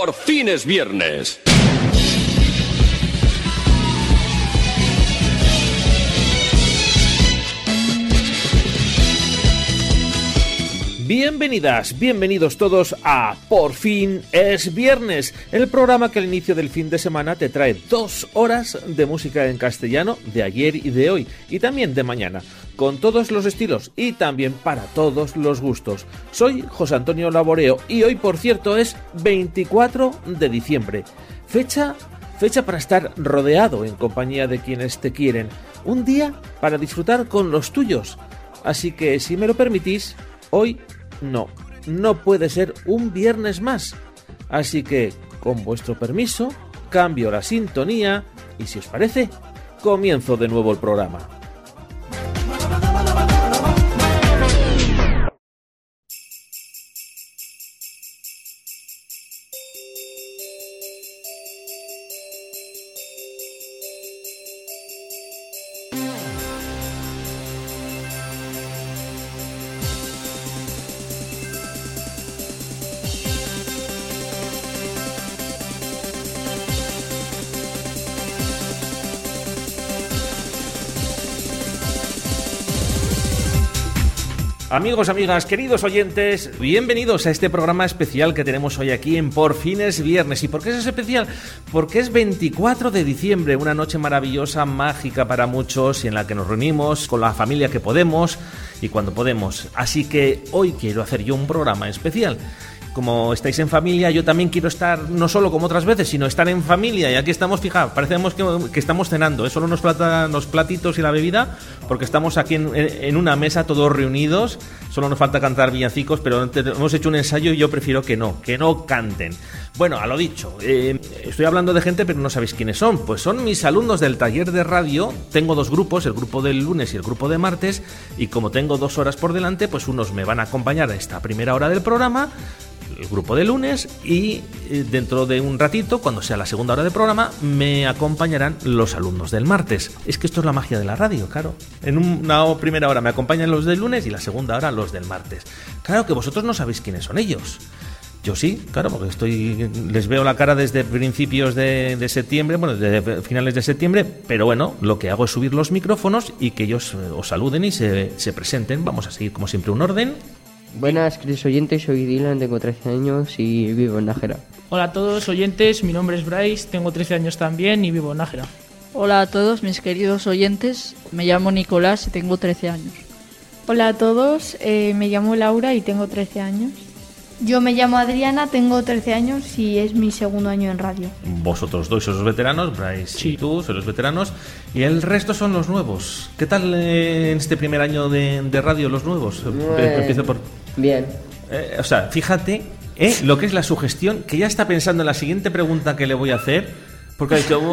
Por fin es viernes. Bienvenidas, bienvenidos todos a Por fin es viernes, el programa que al inicio del fin de semana te trae 2 horas de música en castellano de ayer y de hoy, y también de mañana, con todos los estilos y también para todos los gustos. Soy José Antonio Laboreo y hoy, por cierto, es 24 de diciembre, fecha para estar rodeado en compañía de quienes te quieren, un día para disfrutar con los tuyos. Así que, si me lo permitís, hoy no puede ser un viernes más. Así que, con vuestro permiso, cambio la sintonía y, si os parece, comienzo de nuevo el programa. Amigos, amigas, queridos oyentes, bienvenidos a este programa especial que tenemos hoy aquí en Por fin es viernes. ¿Y por qué es especial? Porque es 24 de diciembre, una noche maravillosa, mágica para muchos, y en la que nos reunimos con la familia que podemos y cuando podemos. Así que hoy quiero hacer yo un programa especial. Como estáis en familia, yo también quiero estar, no solo como otras veces, sino estar en familia. Y aquí estamos, fijaos, parecemos que estamos cenando. Solo nos faltan los platitos y la bebida, porque estamos aquí en una mesa todos reunidos. Solo nos falta cantar villancicos, pero hemos hecho un ensayo y yo prefiero que no canten. Bueno, a lo dicho, estoy hablando de gente, pero no sabéis quiénes son. Pues son mis alumnos del taller de radio. Tengo 2 grupos, el grupo del lunes y el grupo de martes. Y como tengo 2 horas por delante, pues unos me van a acompañar a esta primera hora del programa, el grupo de lunes, y dentro de un ratito, cuando sea la segunda hora del programa, me acompañarán los alumnos del martes. Es que esto es la magia de la radio, claro. En una primera hora me acompañan los del lunes y la segunda hora los del martes. Claro que vosotros no sabéis quiénes son ellos. Yo sí, claro, porque les veo la cara desde principios de septiembre, bueno, desde finales de septiembre, pero bueno, lo que hago es subir los micrófonos y que ellos os saluden y se presenten. Vamos a seguir, como siempre, un orden. Buenas, queridos oyentes, soy Dylan, tengo 13 años y vivo en Nájera. Hola a todos oyentes, mi nombre es Bryce, tengo 13 años también y vivo en Nájera. Hola a todos mis queridos oyentes, me llamo Nicolás y tengo 13 años. Hola a todos, me llamo Laura y tengo 13 años. Yo me llamo Adriana, tengo 13 años y es mi segundo año en radio. Vosotros 2 sois los veteranos, Bryce sí. Y tú sois los veteranos, y el resto son los nuevos. ¿Qué tal en este primer año de radio los nuevos? Empiezo por... Bien. O sea, fíjate lo que es la sugestión, que ya está pensando en la siguiente pregunta que le voy a hacer, porque ha dicho,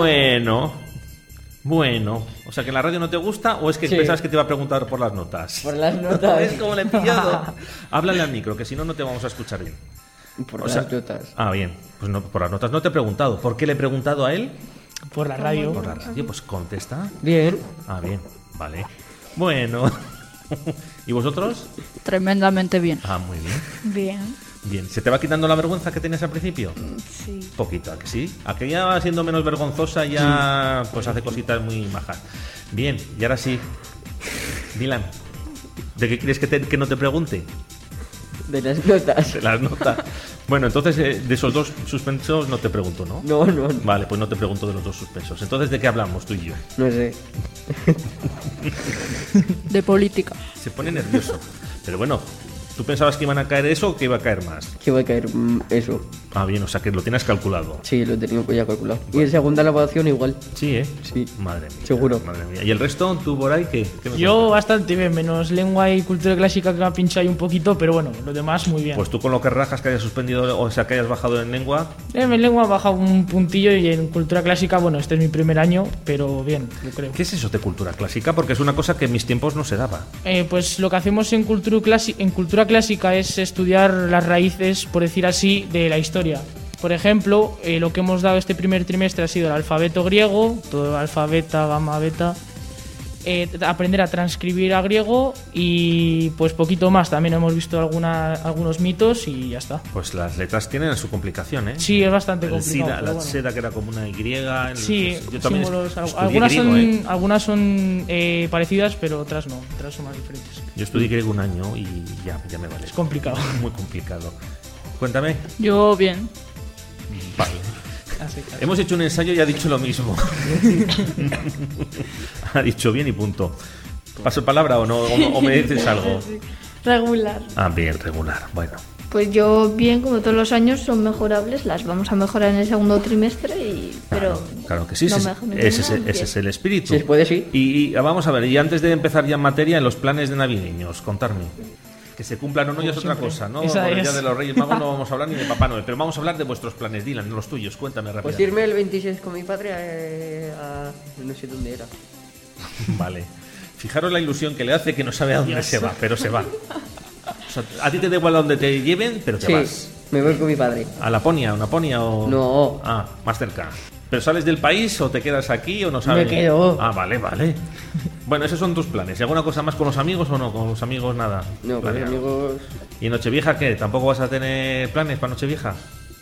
bueno, o sea, que en la radio no te gusta, o es que sí. Pensabas que te iba a preguntar por las notas. Por las notas. ¿Ves cómo le he pillado? Háblale al micro, que si no, no te vamos a escuchar bien. Por las notas. Ah, bien. Pues no, por las notas no te he preguntado. ¿Por qué le he preguntado a él? Por la radio. Por la radio, pues contesta. Bien. Ah, bien, vale. Bueno. ¿Y vosotros? Tremendamente bien. Ah, muy bien. Bien. ¿Se te va quitando la vergüenza que tenías al principio? Sí. Poquito, ¿a que sí? A que ya va siendo menos vergonzosa, ya pues hace cositas muy majas. Bien, y ahora sí. Dylan, ¿de qué quieres que no te pregunte? De las notas. De las notas. Bueno, entonces de esos 2 suspensos no te pregunto, ¿no? No. Vale, pues no te pregunto de los 2 suspensos. Entonces, ¿de qué hablamos tú y yo? No sé. De política. Se pone nervioso. Pero bueno, ¿tú pensabas que iban a caer eso o que iba a caer más? Que va a caer eso. Ah, bien, o sea que lo tienes calculado. Sí, lo tenía ya calculado. Bueno. Y en segunda elaboración igual. Sí, ¿eh? Sí. Madre mía. Seguro. Madre mía. ¿Y el resto, tú por ahí, qué Yo bastante bien, menos lengua y cultura clásica que me ha pinchado ahí un poquito, pero bueno, lo demás muy bien. Pues tú con lo que rajas que hayas suspendido, o sea, que hayas bajado en lengua. En lengua he bajado un puntillo y en cultura clásica, bueno, este es mi primer año, pero bien, yo creo. ¿Qué es eso de cultura clásica? Porque es una cosa que en mis tiempos no se daba. Pues lo que hacemos en cultura clásica es estudiar las raíces, por decir así, de la historia. Por ejemplo, lo que hemos dado este primer trimestre ha sido el alfabeto griego, todo alfabeta, gamma, beta, aprender a transcribir a griego y pues poquito más. También hemos visto algunos mitos y ya está. Pues las letras tienen su complicación, ¿eh? Sí, es bastante El complicado. SIDA, pero la bueno. seda que era como una Y. Sí, yo también símbolos, estudié griego, algunas son parecidas, pero otras no, otras son más diferentes. Yo estudié griego un año y ya me vale. Es complicado. Muy complicado. Cuéntame. Yo bien. Vale. Así que- Hemos hecho un ensayo y ha dicho lo mismo. Ha dicho bien y punto. ¿Paso palabra o no? ¿O me dices algo? Regular. Ah, bien, regular. Bueno. Pues yo bien, como todos los años, son mejorables. Las vamos a mejorar en el segundo trimestre, pero Claro que sí, no ese, mejor ese es el espíritu. Si se puede, sí. Y vamos a ver, y antes de empezar ya en materia, en los planes de navideños, contarme. Que se cumplan o no ya es otra cosa, ¿no? Esa Porque es. ya de los Reyes Magos no vamos a hablar ni de Papá Noel, pero vamos a hablar de vuestros planes, Dylan, los tuyos, cuéntame rápido. Pues irme el 26 con mi padre a no sé dónde era. Vale. Fijaros la ilusión que le hace, que no sabe a dónde se va, pero se va. O sea, a ti te da igual a dónde te lleven, pero te Sí, vas. me voy con mi padre. ¿A Laponia, una Laponia o...? No. Ah, más cerca. ¿Pero sales del país o te quedas aquí o no sabes? Me quedo. Ah, vale. Bueno, esos son tus planes. ¿Y alguna cosa más con los amigos o no? Con los amigos nada. No, con mis Planeado. amigos. ¿Y Nochevieja qué? ¿Tampoco vas a tener planes para Nochevieja?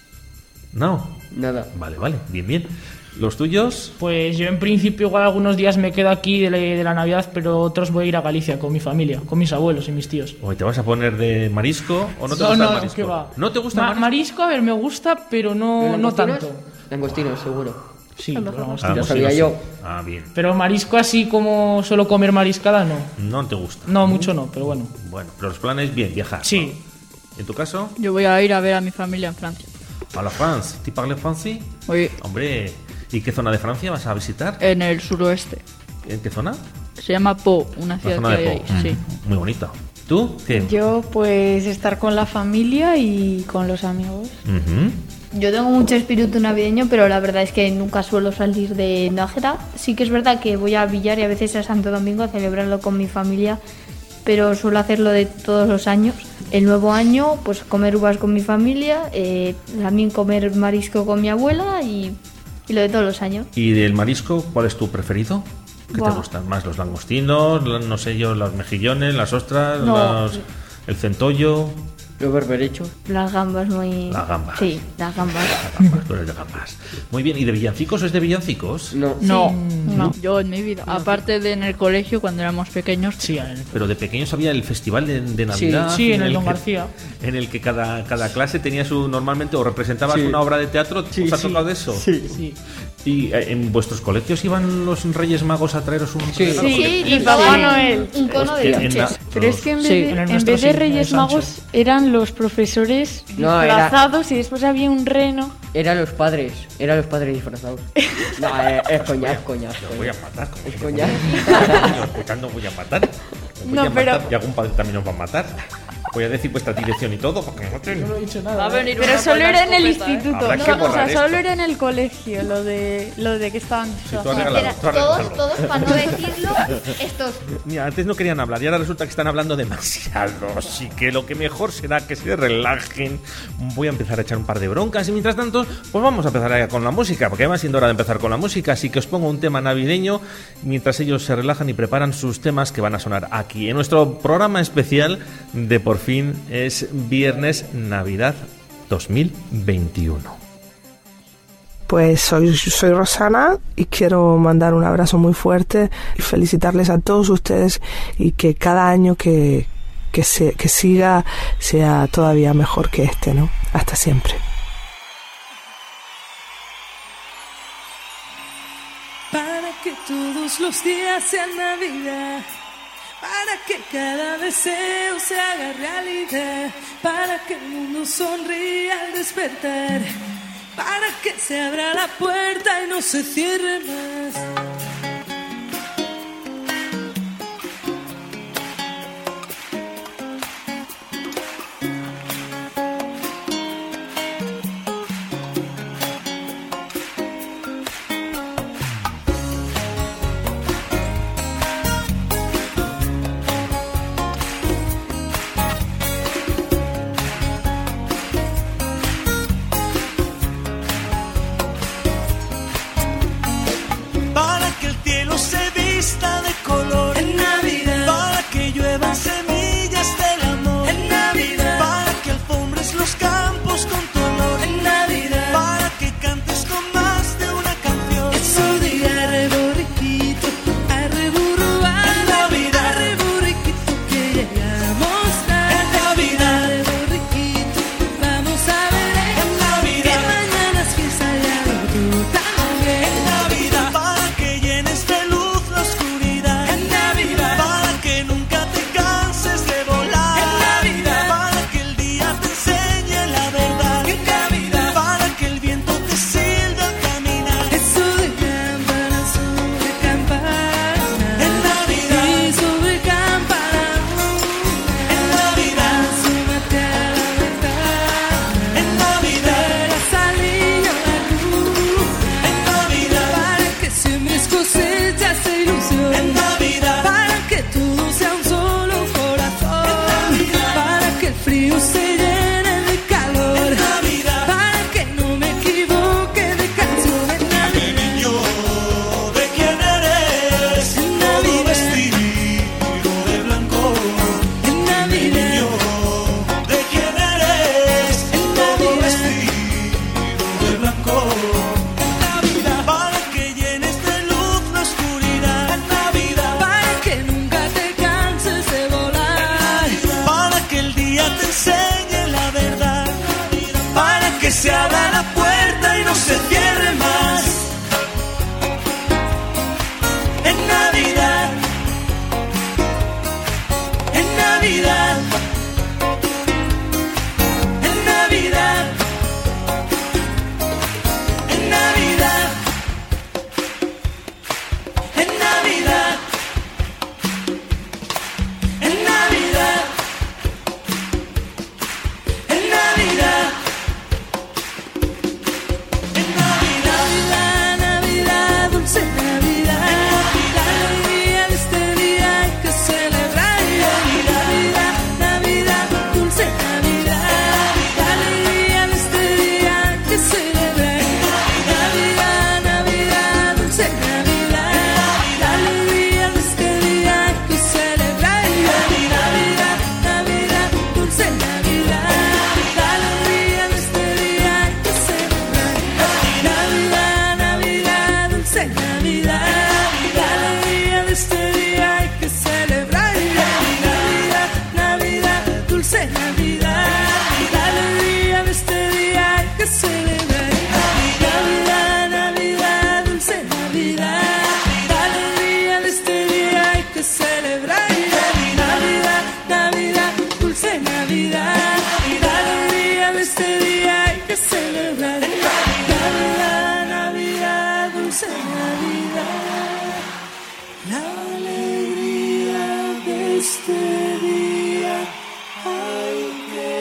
No. Nada. Vale, bien. ¿Los tuyos? Pues yo en principio igual algunos días me quedo aquí de la Navidad, pero otros voy a ir a Galicia con mi familia, con mis abuelos y mis tíos. ¿O te vas a poner de marisco o no te gusta el marisco? ¿qué va? ¿No te gusta el marisco? Marisco, a ver, me gusta, pero no ¿Langostinos? tanto. Langostinos, seguro. Sí, mejor. vamos, Ah, Lo pues sabía sí, yo. Ah, bien. pero marisco así como solo comer mariscada, no. No te gusta. No, mucho no, pero bueno. Bueno, pero los planes, bien, viajar. Sí. ¿no? ¿En tu caso? Yo voy a ir a ver a mi familia en Francia. A la France. ¿Tú parles français? Hoy Hombre, ¿y qué zona de Francia vas a visitar? en el suroeste. ¿En qué zona? Se llama Po, una La ciudad zona que de hay Po. ahí. Sí. Muy bonita. ¿Tú? ¿Qué? Yo, pues, estar con la familia y con los amigos. Ujú. yo tengo mucho espíritu navideño, pero la verdad es que nunca suelo salir de Nájera. Sí que es verdad que voy a Villar y a veces a Santo Domingo a celebrarlo con mi familia, pero suelo hacerlo de todos los años. El nuevo año, pues comer uvas con mi familia, también comer marisco con mi abuela y lo de todos los años. ¿Y del marisco, cuál es tu preferido? ¿Qué te Buah. gustan más? ¿Los langostinos, no sé yo, los mejillones, las ostras, No. el centollo? Los berberechos. Las gambas muy... Las gambas. Sí, las gambas. Gambas, tú eres de gambas. Muy bien, ¿y de villancicos o es de villancicos? No. No, yo en mi vida. Aparte de en el colegio, cuando éramos pequeños, Sí, Pero de pequeños había el festival de Navidad. Sí, en el que- Don García. En el que cada clase tenía su... Normalmente o representabas Sí. una obra de teatro. Sí, ¿Os ha sí. tocado de eso? Sí. ¿Y en vuestros colegios iban los Reyes Magos a traeros un Sí. regalo? Sí, y Sí, Papá sí. Noel. Un cono de Hostia, en chuches. la- Pero es que en vez Sí, de, en el en nuestro vez sí, de en el Reyes Sancho. Magos eran los profesores No, disfrazados y después había un reno. Eran los padres disfrazados. No, es coña, es coña. Os voy a matar. Es coña. Escuchando voy a matar. Os voy No, a pero- matar. Y algún padre también os va a matar. Voy a decir vuestra dirección y todo para que me maten. No he dicho va a nada. venir Pero una solo con la era en el escopeta, ¿eh? instituto. Habrá No, que o sea, borrar solo esto. era en el colegio lo de que estaban Si tú has disfrazados. regalado, Era tú has regalado. todos, para no decirlo, estos... Mira, antes no querían hablar y ahora resulta que están hablando demasiado. Así que lo que mejor será que se relajen. Voy a empezar a echar un par de broncas y mientras tanto, pues vamos a empezar ya con la música, porque además siendo hora de empezar con la música, así que os pongo un tema navideño mientras ellos se relajan y preparan sus temas que van a sonar aquí. En nuestro programa especial de Por Fin es Viernes Navidad 2021. Pues soy Rosana y quiero mandar un abrazo muy fuerte y felicitarles a todos ustedes y que cada año que siga sea todavía mejor que este, ¿no? Hasta siempre. Para que todos los días sean Navidad, para que cada deseo se haga realidad, para que el mundo sonría al despertar, para que se abra la puerta y no se cierre más. Para la puerta y no se cierre más. En Navidad, en Navidad, en Navidad, en Navidad, en Navidad, en Navidad, en Navidad, en Navidad, Navidad, dulce Navidad, la alegría de este día hay que celebrar. Navidad, Navidad, dulce Navidad, la alegría de este día hay que celebrar. Navidad, Navidad, dulce Navidad, la alegría de este día hay que celebrar. Navidad, Navidad, dulce Navidad, la alegría de este día hay que celebrar. Navidad, Navidad, dulce Navidad, la alegría de este día hay que celebrar. Navidad, Navidad, dulce Navidad, la alegría de este día hay que celebrar. Navidad, Navidad, dulce Navidad, la alegría de este día hay que celebrar. Navidad, Navidad, dulce Navidad, la alegría de este día hay que celebrar. Navidad, Navidad, dulce Navidad, la alegría de este día hay que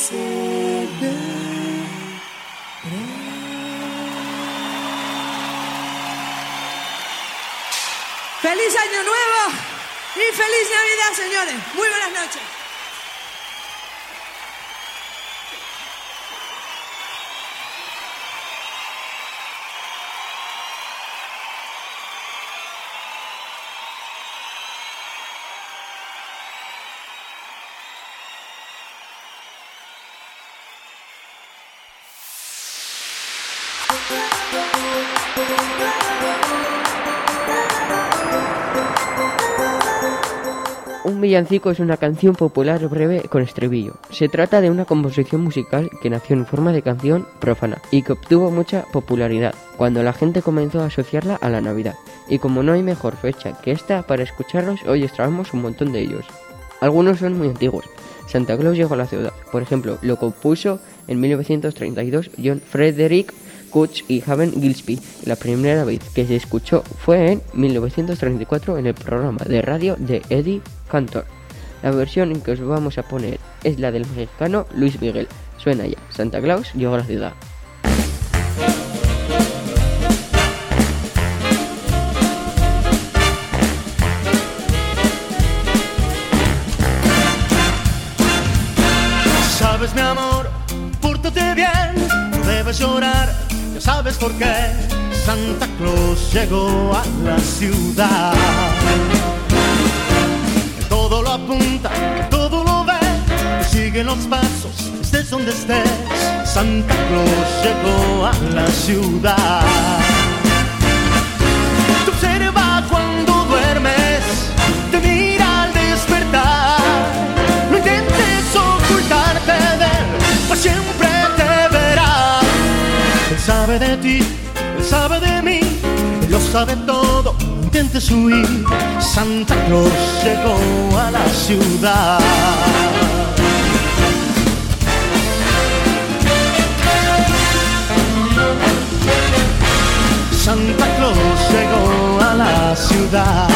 celebrar. ¡Feliz Año Nuevo y feliz Navidad, señores! Muy buenas noches. Un villancico es una canción popular breve con estribillo. Se trata de una composición musical que nació en forma de canción profana y que obtuvo mucha popularidad cuando la gente comenzó a asociarla a la Navidad. Y como no hay mejor fecha que esta para escucharlos, hoy os traemos un montón de ellos. Algunos son muy antiguos. Santa Claus llegó a la ciudad. Por ejemplo, lo compuso en 1932 John Frederick Cutts y Haven Gillespie. La primera vez que se escuchó fue en 1934 en el programa de radio de Eddie Cantor. La versión en que os vamos a poner es la del mexicano Luis Miguel. Suena ya, Santa Claus llegó a la ciudad. Sabes, mi amor, pórtate bien, no debes llorar, ya sabes por qué. Santa Claus llegó a la ciudad. Que todo lo apunta, que todo lo ve, que sigue los pasos, estés donde estés. Santa Claus llegó a la ciudad. Te observa cuando duermes, te mira al despertar. No intentes ocultarte de él, pues siempre te verá. Él sabe de ti, él sabe de mí, él lo sabe todo, no intentes huir. Santa Claus llegó a la ciudad. Santa Claus llegó a la ciudad.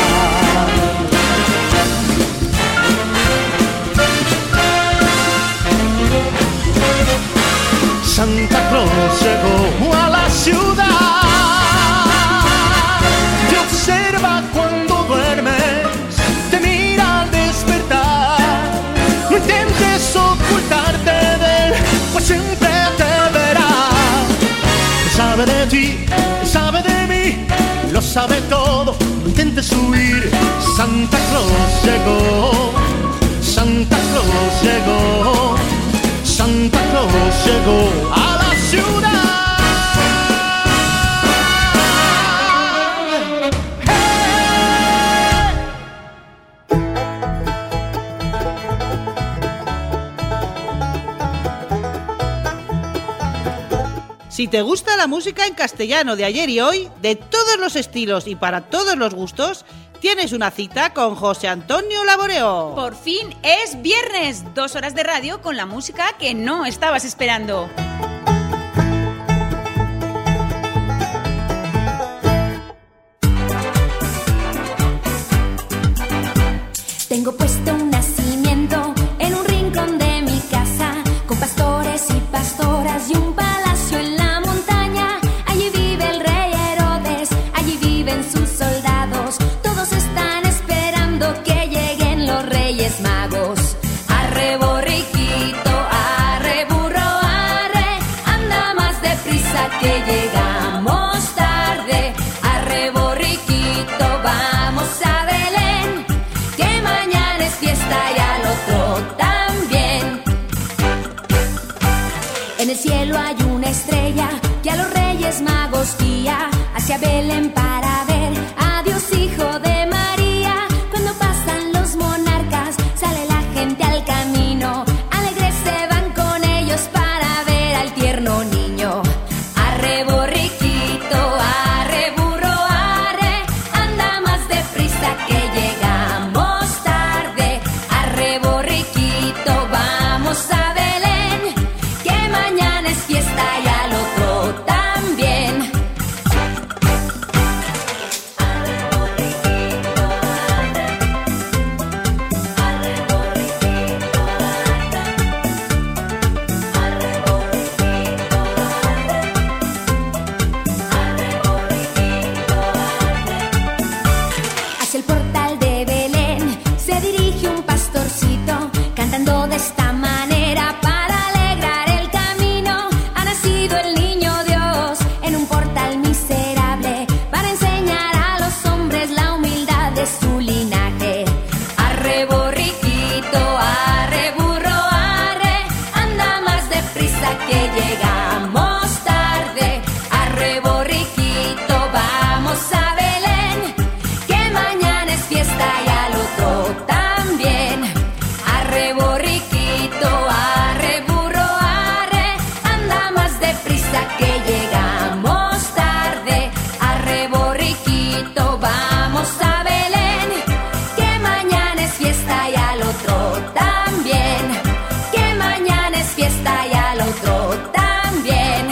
Santa Claus llegó a la ciudad. Te observa cuando duermes, te mira al despertar. No intentes ocultarte de él, pues siempre te verá. Él sabe de ti, él sabe de mí, lo sabe todo, no intentes huir. Santa Claus llegó, Santa Claus llegó, Santa Claus llegó a la ciudad. Si te gusta la música en castellano de ayer y hoy, de todos los estilos y para todos los gustos, tienes una cita con José Antonio Laboreo. Por fin es viernes, 2 horas de radio con la música que no estabas esperando. Tengo puesto un nacimiento en un rincón de mi casa, con pastores y pastoras y un palacio en la montaña. Allí vive el rey Herodes, allí viven sus soldados. Todos están esperando que lleguen los Reyes Magos. Arre borriquito, arre burro, arre, anda más deprisa que llegamos tarde. Arre borriquito, vamos a Belén, que mañana es fiesta y al otro también. En el cielo hay una estrella que a los Reyes Magos guía hacia Belén para ver a Dios Hijo de María. Cuando pasan los monarcas, sale la gente al camino, alegres se van con ellos para ver al tierno niño. Arre borriquito, arre burro, arre, anda más deprisa que llegamos tarde. Arre borriquito, vamos a Belén, que mañana es fiesta y al otro también. Hacia el portal de Belén se dirige un pastorcito, cantando de esta manera para alegrar el camino. Ha nacido el niño Dios en un portal miserable, para enseñar a los hombres la humildad de su linaje. Arre borriquito, arre burro, arre, anda más deprisa que llegamos tarde. Arre borriquito, vamos a Belén, que mañana es fiesta y al otro también. Arre borriquito, arre burro, arre, anda más deprisa que llegamos tarde. Arre borriquito, vamos a Belén, que mañana es fiesta y al otro también. Que mañana es fiesta y al otro también.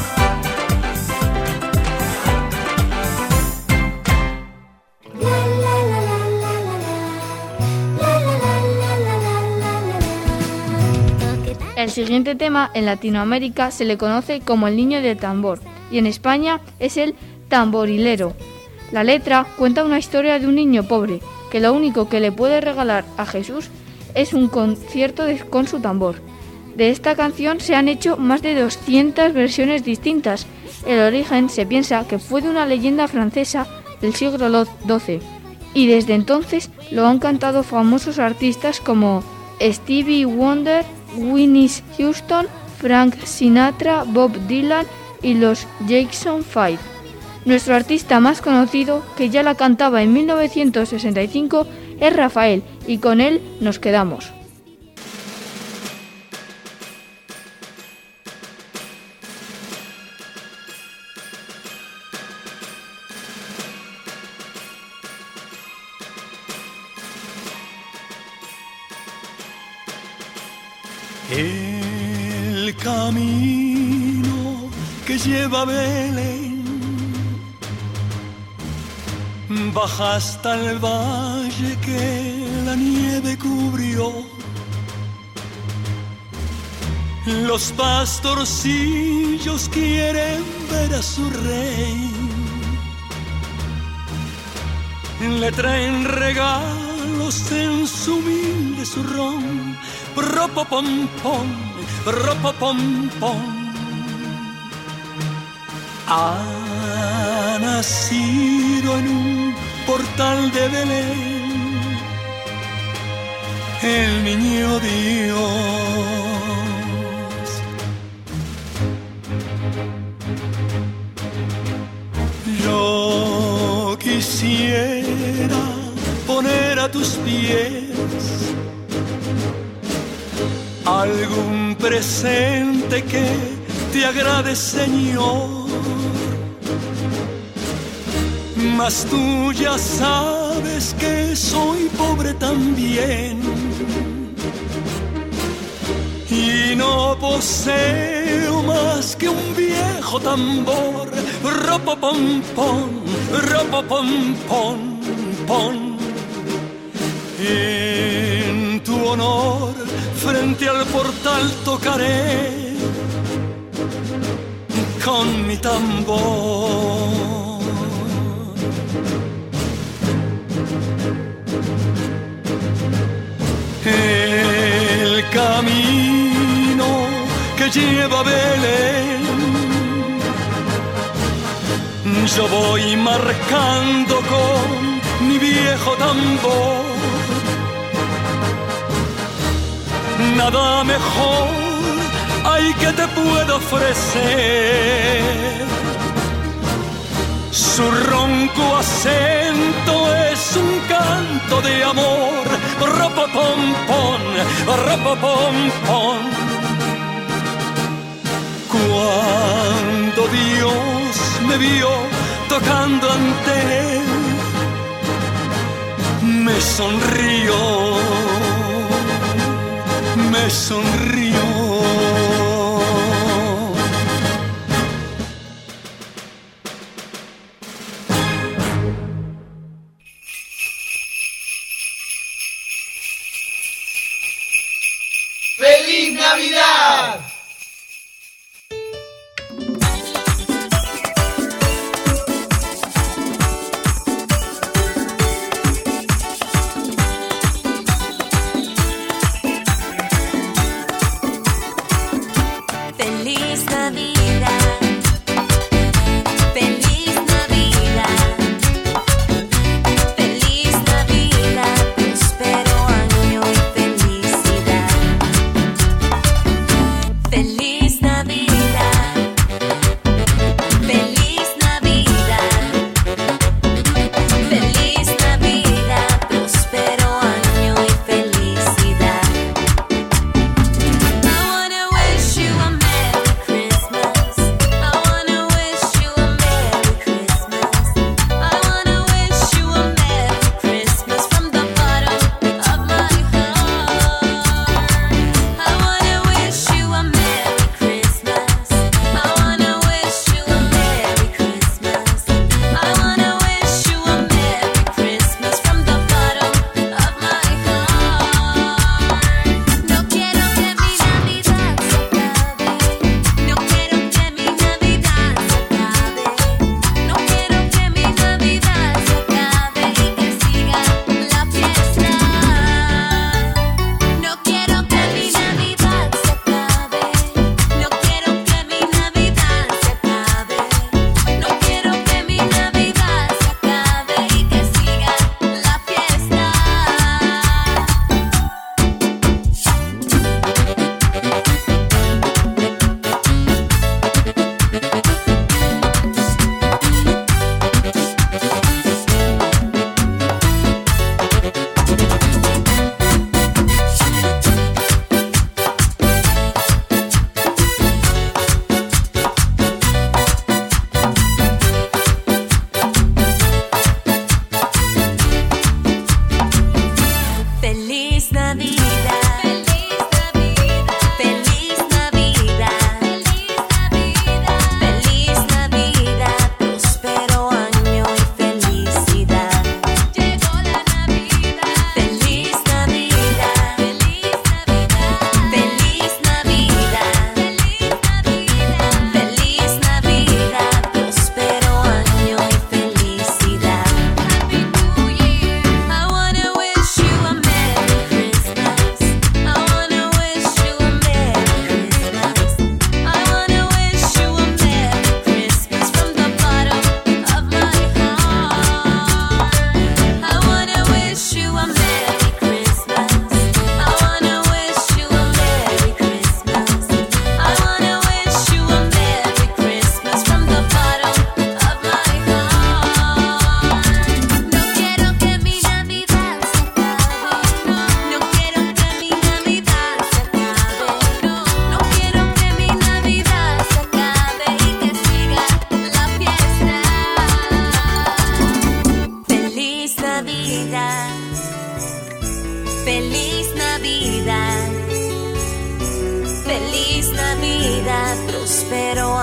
El siguiente tema en Latinoamérica se le conoce como el niño del tambor y en España es el tamborilero. La letra cuenta una historia de un niño pobre que lo único que le puede regalar a Jesús es un concierto con su tambor. De esta canción se han hecho más de 200 versiones distintas. El origen se piensa que fue de una leyenda francesa del siglo XII y desde entonces lo han cantado famosos artistas como Stevie Wonder, Whitney Houston, Frank Sinatra, Bob Dylan y los Jackson 5. Nuestro artista más conocido, que ya la cantaba en 1965, es Rafael, y con él nos quedamos. El camino que lleva a Belén baja hasta el valle que la nieve cubrió. Los pastorcillos quieren ver a su rey, le traen regalos en su humilde zurrón. Ropopompom, ropopompom. Ha nacido en un portal de Belén el niño Dios. Yo quisiera poner a tus pies algún presente que te agrade, Señor. Mas tú ya sabes que soy pobre también y no poseo más que un viejo tambor. Ropopompón, ropopompón, pon. En tu honor, frente al portal tocaré con mi tambor. El camino que lleva a Belén, yo voy marcando con mi viejo tambor. Nada mejor hay que te puedo ofrecer. Su ronco acento es un canto de amor. Ropopompón, ropopompón. Cuando Dios me vio tocando ante él, me sonrió, me sonrió. ¡Feliz Navidad! Feliz Navidad, feliz Navidad, feliz Navidad, próspero año y felicidad.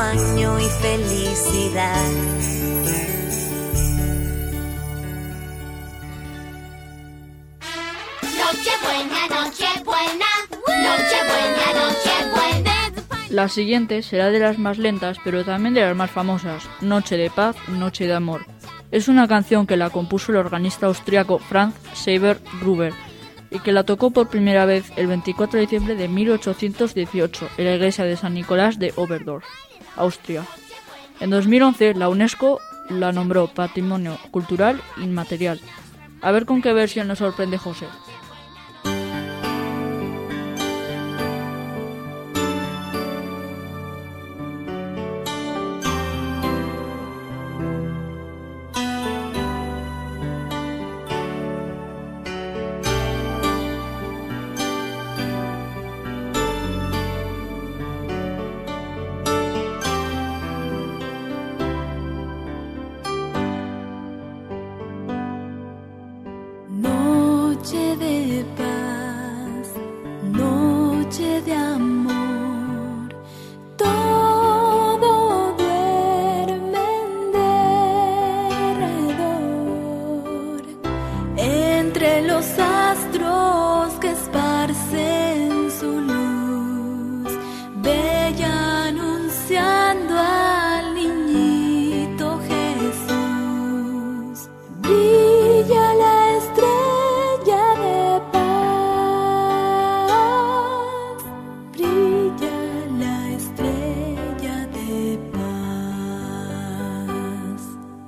año y felicidad. Nochebuena, Nochebuena, Nochebuena, Nochebuena. La siguiente será de las más lentas, pero también de las más famosas, Noche de Paz, Noche de Amor. Es una canción que la compuso el organista austriaco Franz Xaver Gruber y que la tocó por primera vez el 24 de diciembre de 1818 en la iglesia de San Nicolás de Oberdorf, Austria. En 2011 la UNESCO la nombró Patrimonio Cultural Inmaterial. A ver con qué versión nos sorprende José. Noche de paz, noche de amor, todo duerme en derredor, entre los astros que esparcen su luz, bella anunciando al niñito Jesús. Brilla la estrella de paz, brilla la estrella de paz.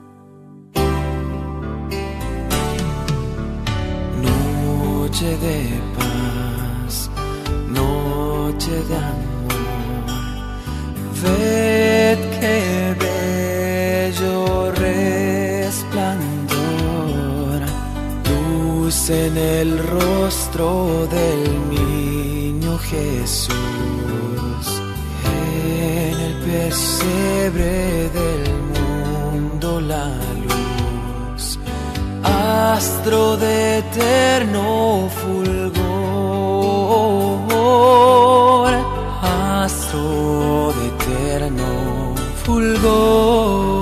Noche de paz, noche de amor, ved qué bello resplandor, luz en el rostro del niño Jesús, en el pesebre del mundo la luz, astro de eterno fulgor, astro de eterno fulgor.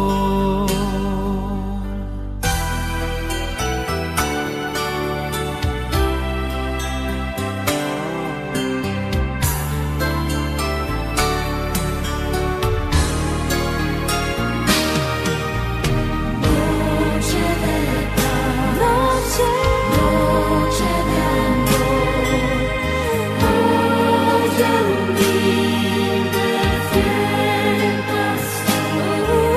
Noche de amor, noche de amor,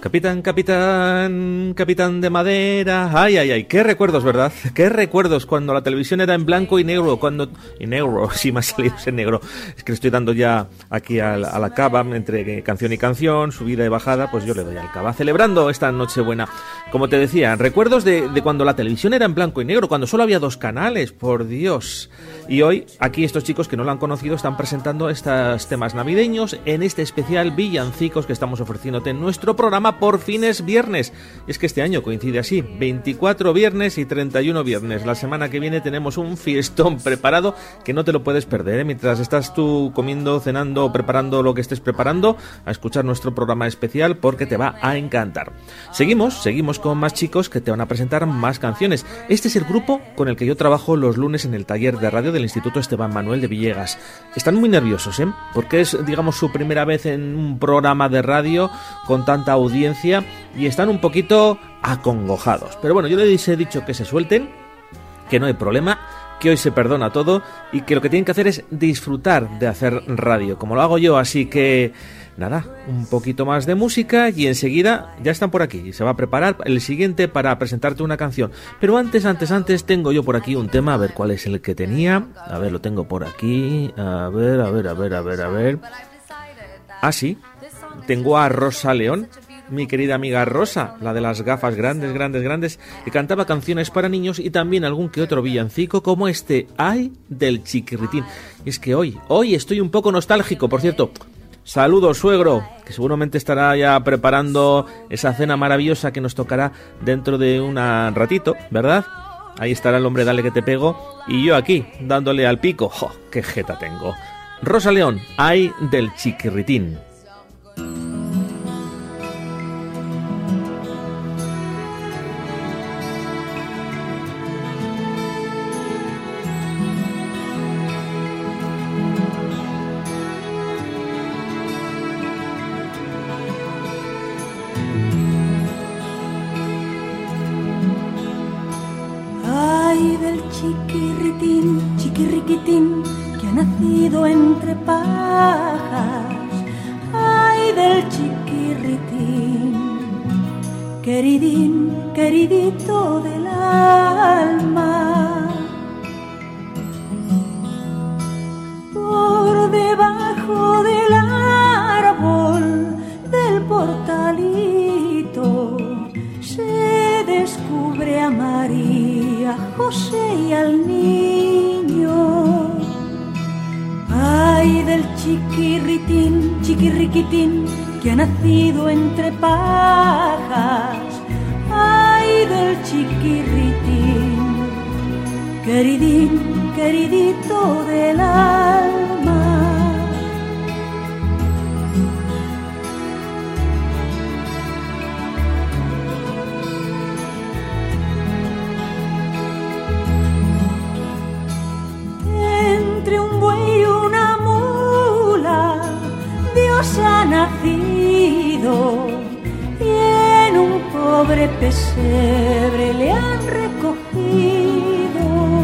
Capitán, capitán, capitán de madera. Ay, ay, ay, qué recuerdos, ¿verdad? Qué recuerdos cuando la televisión era en blanco y negro, sí me ha salido ese negro. Es que le estoy dando ya aquí a la cava, entre canción y canción, subida y bajada, pues yo le doy al cava, celebrando esta Nochebuena. Como te decía, recuerdos de cuando la televisión era en blanco y negro, cuando solo había 2 canales, por Dios. Y hoy, aquí estos chicos que no lo han conocido están presentando estos temas navideños en este especial villancicos que estamos ofreciéndote en nuestro programa Por Fines Viernes. Es que este año coincide así, 24 viernes y 31 viernes. La semana que viene tenemos un fiestón preparado que no te lo puedes perder, ¿eh? Mientras estás tú comiendo, cenando o preparando lo que estés preparando, a escuchar nuestro programa especial porque te va a encantar. Seguimos con más chicos que te van a presentar más canciones. Este es el grupo con el que yo trabajo los lunes en el taller de radio del Instituto Esteban Manuel de Villegas. Están muy nerviosos, ¿eh? Porque es, digamos, su primera vez en un programa de radio con tanta audiencia y están un poquito acongojados. Pero bueno, yo les he dicho que se suelten, que no hay problema, que hoy se perdona todo y que lo que tienen que hacer es disfrutar de hacer radio, como lo hago yo. Así que nada, un poquito más de música y enseguida ya están por aquí. Se va a preparar el siguiente para presentarte una canción. Pero antes tengo yo por aquí un tema, a ver cuál es el que tenía. A ver, lo tengo por aquí. A ver. Ah, sí. Tengo a Rosa León, mi querida amiga Rosa, la de las gafas grandes, que cantaba canciones para niños y también algún que otro villancico como este, Ay del Chiquirritín. Y es que hoy estoy un poco nostálgico, por cierto. Saludos, suegro, que seguramente estará ya preparando esa cena maravillosa que nos tocará dentro de un ratito, ¿verdad? Ahí estará el hombre Dale que te pego y yo aquí, dándole al pico. ¡Jo, qué jeta tengo! Rosa León, Ay del Chiquirritín. Chiquirriquitín, que ha nacido entre pajas. Ay del chiquirritín, queridín, queridito del alma. Por debajo del árbol del portalito se descubre a María, José y al niño. Ay del chiquirritín, chiquirriquitín, que ha nacido entre pajas. Ay del chiquirritín, queridín, queridito del alma. Entre un buey y una mula Dios ha nacido y en un pobre pesebre le han recogido.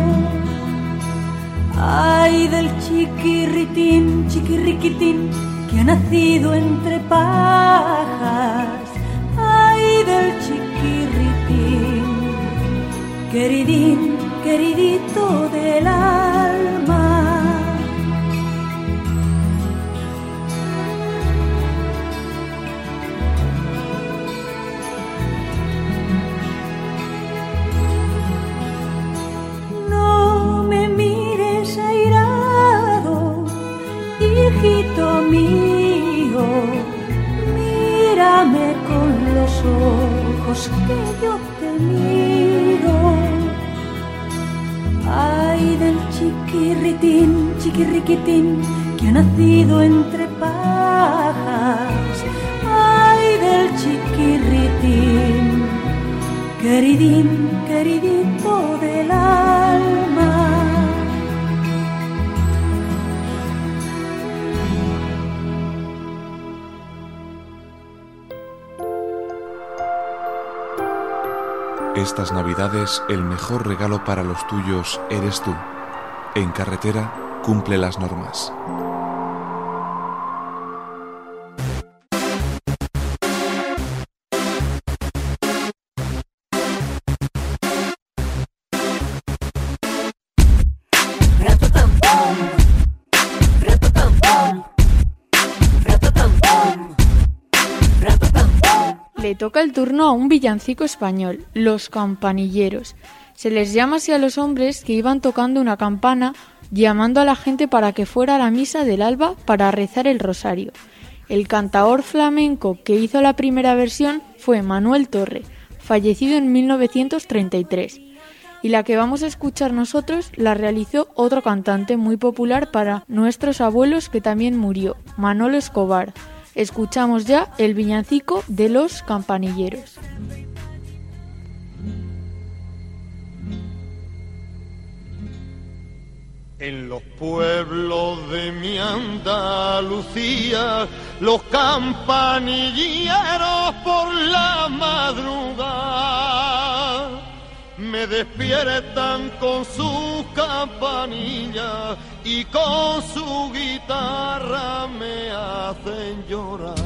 Ay del chiquirritín, chiquirriquitín, que ha nacido entre pajas. Ay del chiquirritín, queridín, queridito del alma. No me mires airado, hijito mío, mírame con los ojos que yo te miro. Ay del chiquirritín, chiquirriquitín, que ha nacido entre pajas. Ay del chiquirritín, queridín, queridito del alma. Estas Navidades el mejor regalo para los tuyos eres tú. En carretera, cumple las normas. Le toca el turno a un villancico español, Los Campanilleros. Se les llama así a los hombres que iban tocando una campana, llamando a la gente para que fuera a la misa del alba para rezar el rosario. El cantaor flamenco que hizo la primera versión fue Manuel Torre, fallecido en 1933. Y la que vamos a escuchar nosotros la realizó otro cantante muy popular para nuestros abuelos que también murió, Manolo Escobar. Escuchamos ya el villancico de Los Campanilleros. En los pueblos de mi Andalucía, los campanilleros por la madrugada me despiertan con sus campanillas y con su guitarra me hacen llorar.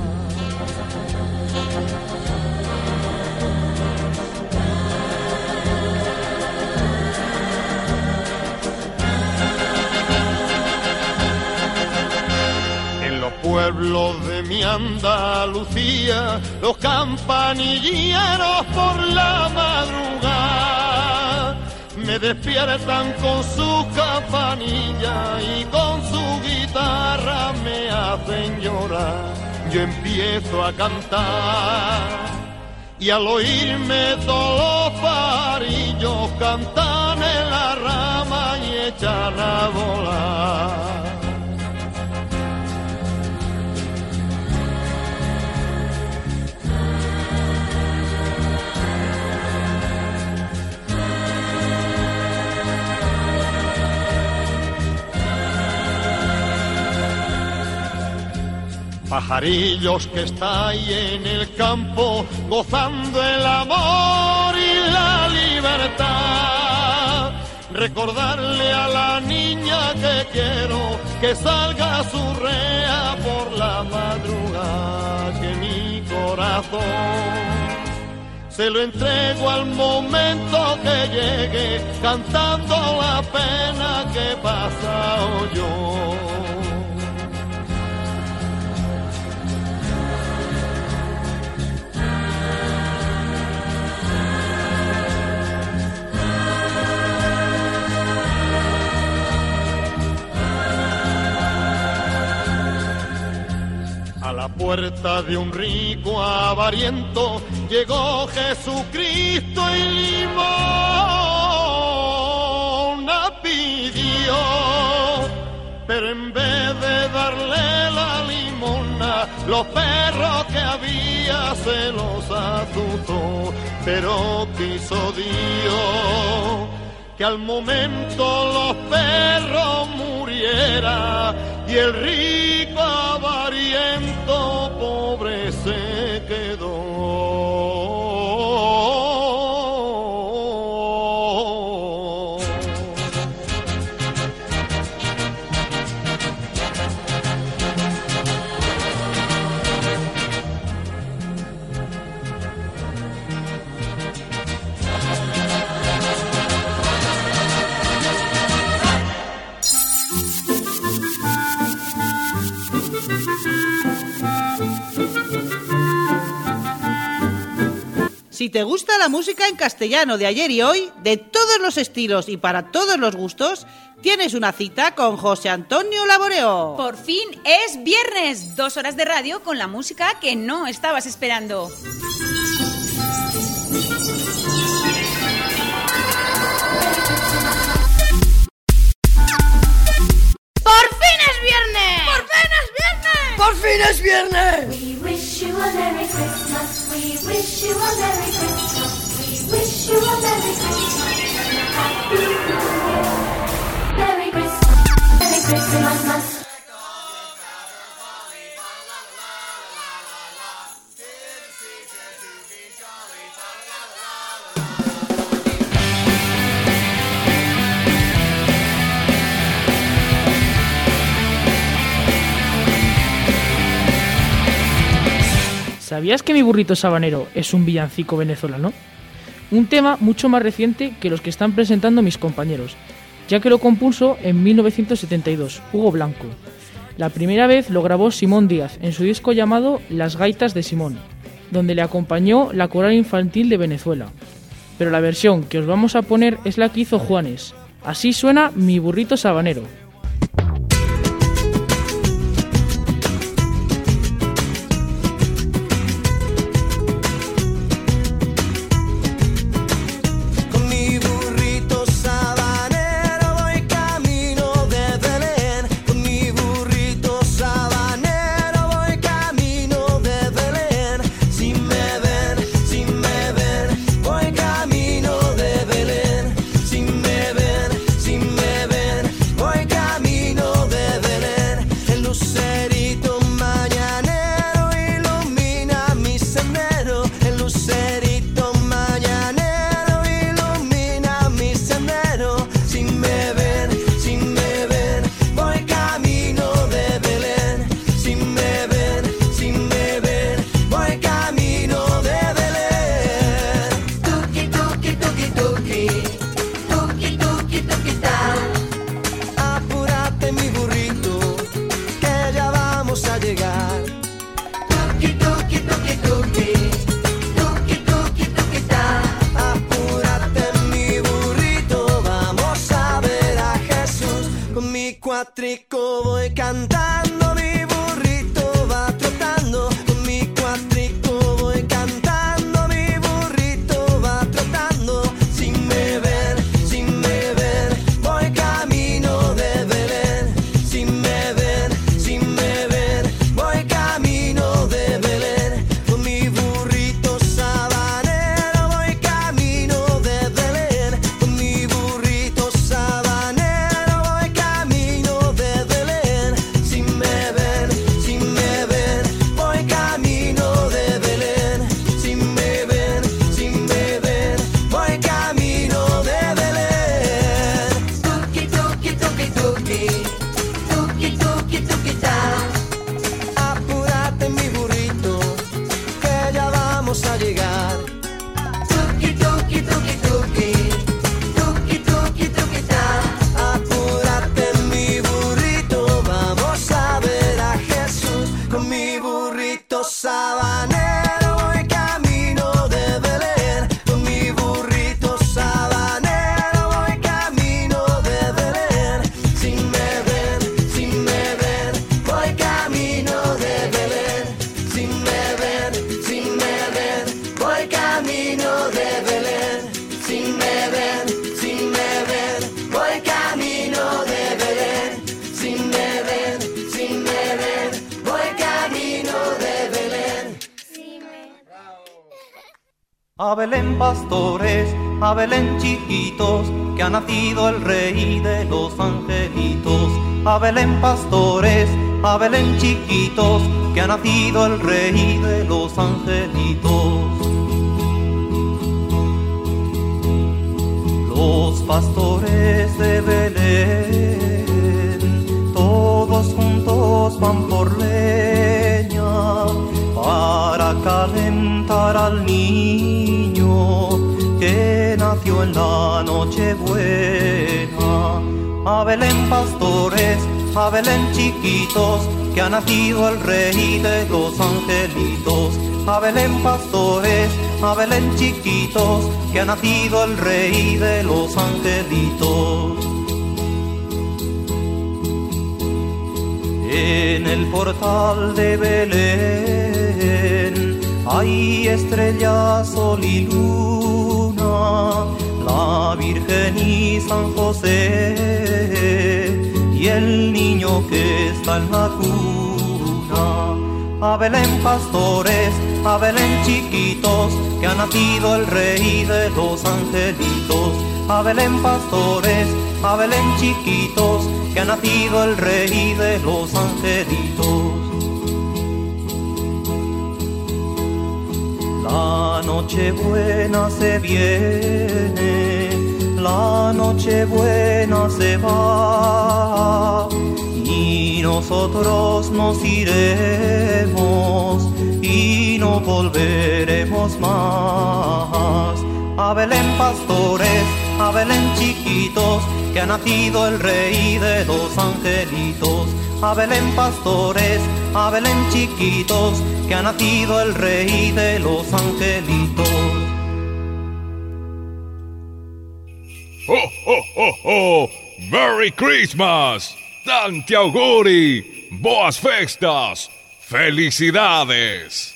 Pueblos de mi Andalucía, los campanilleros por la madrugada me despiertan con su campanilla y con su guitarra me hacen llorar. Yo empiezo a cantar y al oírme todos los parillos cantan en la rama y echan a volar. Pajarillos que estáis en el campo gozando el amor y la libertad, recordarle a la niña que quiero que salga su rea por la madrugada, que mi corazón se lo entrego al momento que llegue, cantando la pena que he pasado yo. A la puerta de un rico avariento llegó Jesucristo y limosna pidió, pero en vez de darle la limosna, los perros que había se los azuzó. Pero quiso Dios que al momento los perros murieran y el rico avariento pobre se quedó. Si te gusta la música en castellano de ayer y hoy, de todos los estilos y para todos los gustos, tienes una cita con José Antonio Laboreo. Por fin es viernes, 2 horas de radio con la música que no estabas esperando. ¡Por fin es viernes! ¡Por fin es viernes! ¡Por fin es viernes! We wish you a Merry Christmas. We wish you a Merry Christmas. We wish you a Merry Christmas. Happy New Year. Merry Christmas. Merry Christmas. ¿Sabías que Mi burrito sabanero es un villancico venezolano? Un tema mucho más reciente que los que están presentando mis compañeros, ya que lo compuso en 1972 Hugo Blanco. La primera vez lo grabó Simón Díaz en su disco llamado Las gaitas de Simón. donde le acompañó la Coral Infantil de Venezuela. Pero la versión que os vamos a poner es la que hizo Juanes. Así suena Mi burrito sabanero. Cuatrico voy cantando, mi burrito va trotando. Con mi cuatrico voy cantando, mi burrito va trotando. Sin me ver, voy camino de Belén. Sin me ver, voy camino de Belén. Con mi burrito sabanero voy camino de Belén. Con mi burrito sabanero voy camino de Belén. Sin me ver, voy camino de Belén. Sin me ver, voy camino de Belén. Tuki, tuki, tuki, tuki, tuki, tuki, tuki, ta. Apúrate mi burrito, que ya vamos a llegar. Tuki, tuki, tuki, tuki, tuki, tuki, tuki, ta. Apúrate mi burrito, vamos a ver a Jesús. Con mi burrito sabanero voy camino de Belén. Con mi burrito sabanero voy camino de Belén. Sin me ver, voy camino de Belén. Sin me ver, voy camino de Belén. Sin me ver, voy camino de Belén. Sin me ver, voy camino de Belén. A Belén pastores, a Belén chiquitos, que ha nacido el rey de los angelitos. A Belén pastores, a Belén chiquitos, que ha nacido el rey de los angelitos. Los pastores de Belén, todos juntos van por leña para calentar al niño que nació en la Nochebuena. A Belén pastores, a Belén chiquitos, que ha nacido el rey de los angelitos. A Belén pastores, a Belén chiquitos, que ha nacido el rey de los angelitos. En el portal de Belén hay estrellas, sol y luna, la Virgen y San José y el niño que está en la cuna. A Belén pastores, a Belén chiquitos, que ha nacido el rey de los angelitos. A Belén pastores, a Belén chiquitos, que ha nacido el rey de los angelitos. La Nochebuena se viene, la Nochebuena se va, y nosotros nos iremos y no volveremos más. A Belén pastores, a Belén chiquitos, que ha nacido el rey de los angelitos. A Belén pastores, a Belén chiquitos, que ha nacido el rey de los angelitos. ¡Oh, oh, oh, oh! ¡Merry Christmas! ¡Tanti auguri! ¡Boas festas! ¡Felicidades!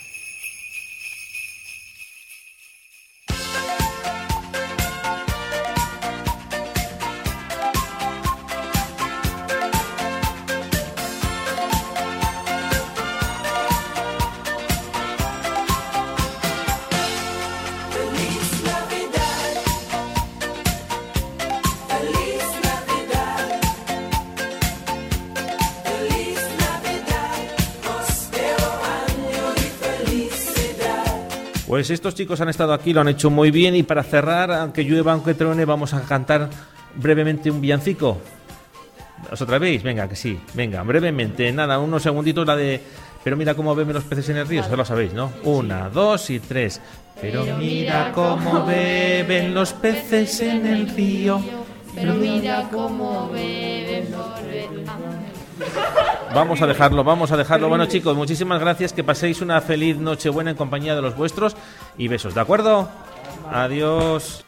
Pues estos chicos han estado aquí, lo han hecho muy bien, y para cerrar, aunque llueva, aunque truene, vamos a cantar brevemente un villancico. ¿Os atrevéis? Venga, que sí, venga, brevemente, nada, unos segunditos, la de Pero mira cómo beben los peces en el río, eso lo sabéis, ¿no? 1, 2 y 3. Pero mira cómo beben los peces en el río. Pero mira cómo beben los peces. Vamos a dejarlo. Bueno, chicos, muchísimas gracias, que paséis una feliz Nochebuena en compañía de los vuestros y besos, ¿de acuerdo? Adiós.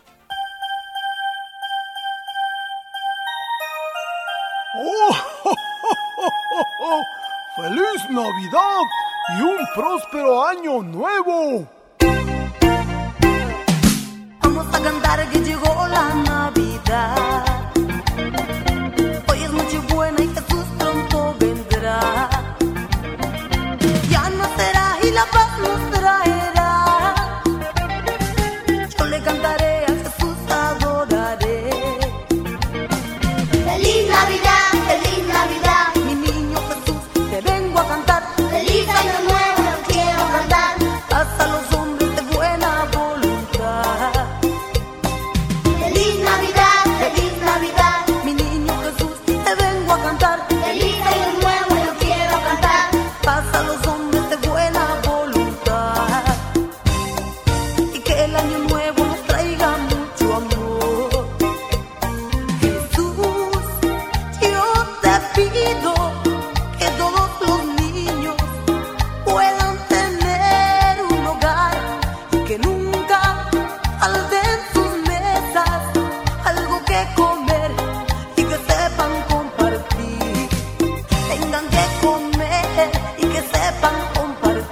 ¡Feliz Navidad y un próspero año nuevo! Vamos a cantar que llegó la Navidad. Hoy es Nochebuena y Jesús pronto vendrá. Ya nacerá y la paz nos traerá. Yo le cantaré a Jesús, adoraré. ¡Feliz Navidad! ¡Feliz Navidad! Mi niño Jesús, te vengo a cantar. ¡Feliz Año Nuevo! Yo quiero cantar. Paz a los hombres de buena voluntad. ¡Feliz Navidad! ¡Feliz Navidad! Mi niño Jesús, te vengo a cantar. ¡Feliz Año Nuevo! Yo quiero cantar. Paz a los hombres de buena voluntad. Y que el año nuevo nos traiga mucho amor. Jesús, yo te pido que todos los niños puedan tener un hogar y que nunca falten sus mesas algo que comer y que sepan compartir. Tengan que comer y que sepan compartir.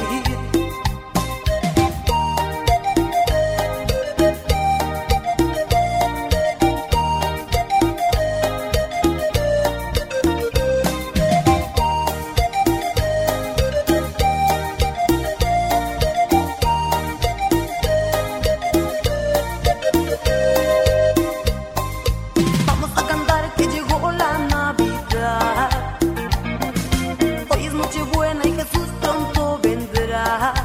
Vamos a cantar que llegó la Navidad. Hoy es Nochebuena y Jesús pronto vendrá.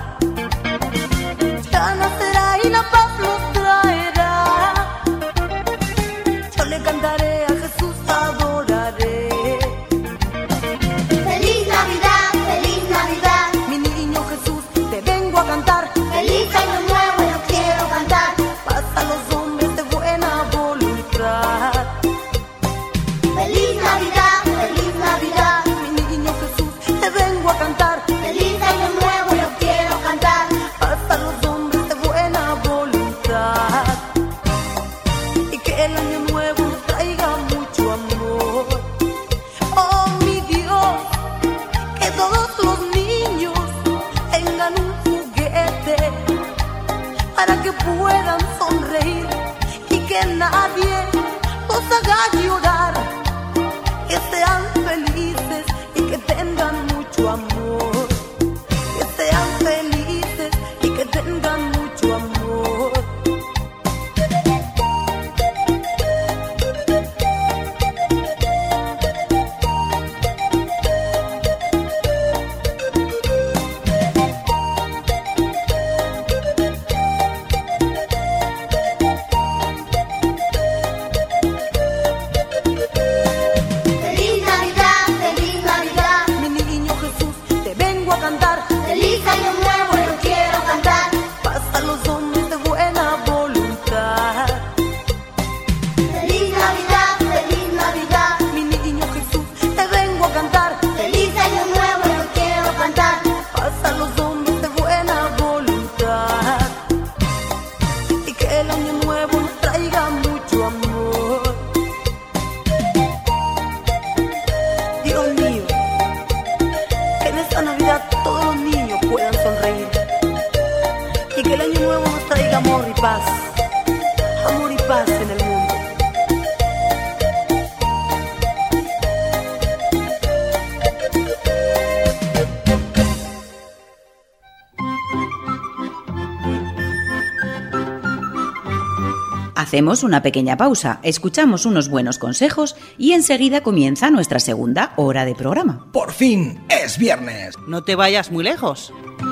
Ya nacerá y la paz nos traerá. Yo le cantaré a Jesús, adoraré. ¡Feliz Navidad! ¡Feliz Navidad! Mi niño Jesús, te vengo a cantar. ¡Feliz Año Nuevo! Yo quiero cantar. Paz a los hombres de buena voluntad. ¡Feliz Navidad! ¡Feliz Navidad! Mi niño Jesús, te vengo a cantar. ¡Feliz Año Nuevo! Yo quiero cantar. Paz a los hombres de buena voluntad. Y que el año nuevo nos traiga mucho amor. Oh mi Dios, que todos los niños tengan un juguete para que puedan sonreír y que nadie los haga llorar. Que sean felices y que tengan mucho amor. Que sean felices y que tengan mucho amor. ¡Feliz Navidad! ¡Feliz Navidad! Mi niño Jesús, amor y paz. Amor y paz en el mundo. Hacemos una pequeña pausa, escuchamos unos buenos consejos y enseguida comienza nuestra segunda hora de programa. Por fin es viernes. No te vayas muy lejos.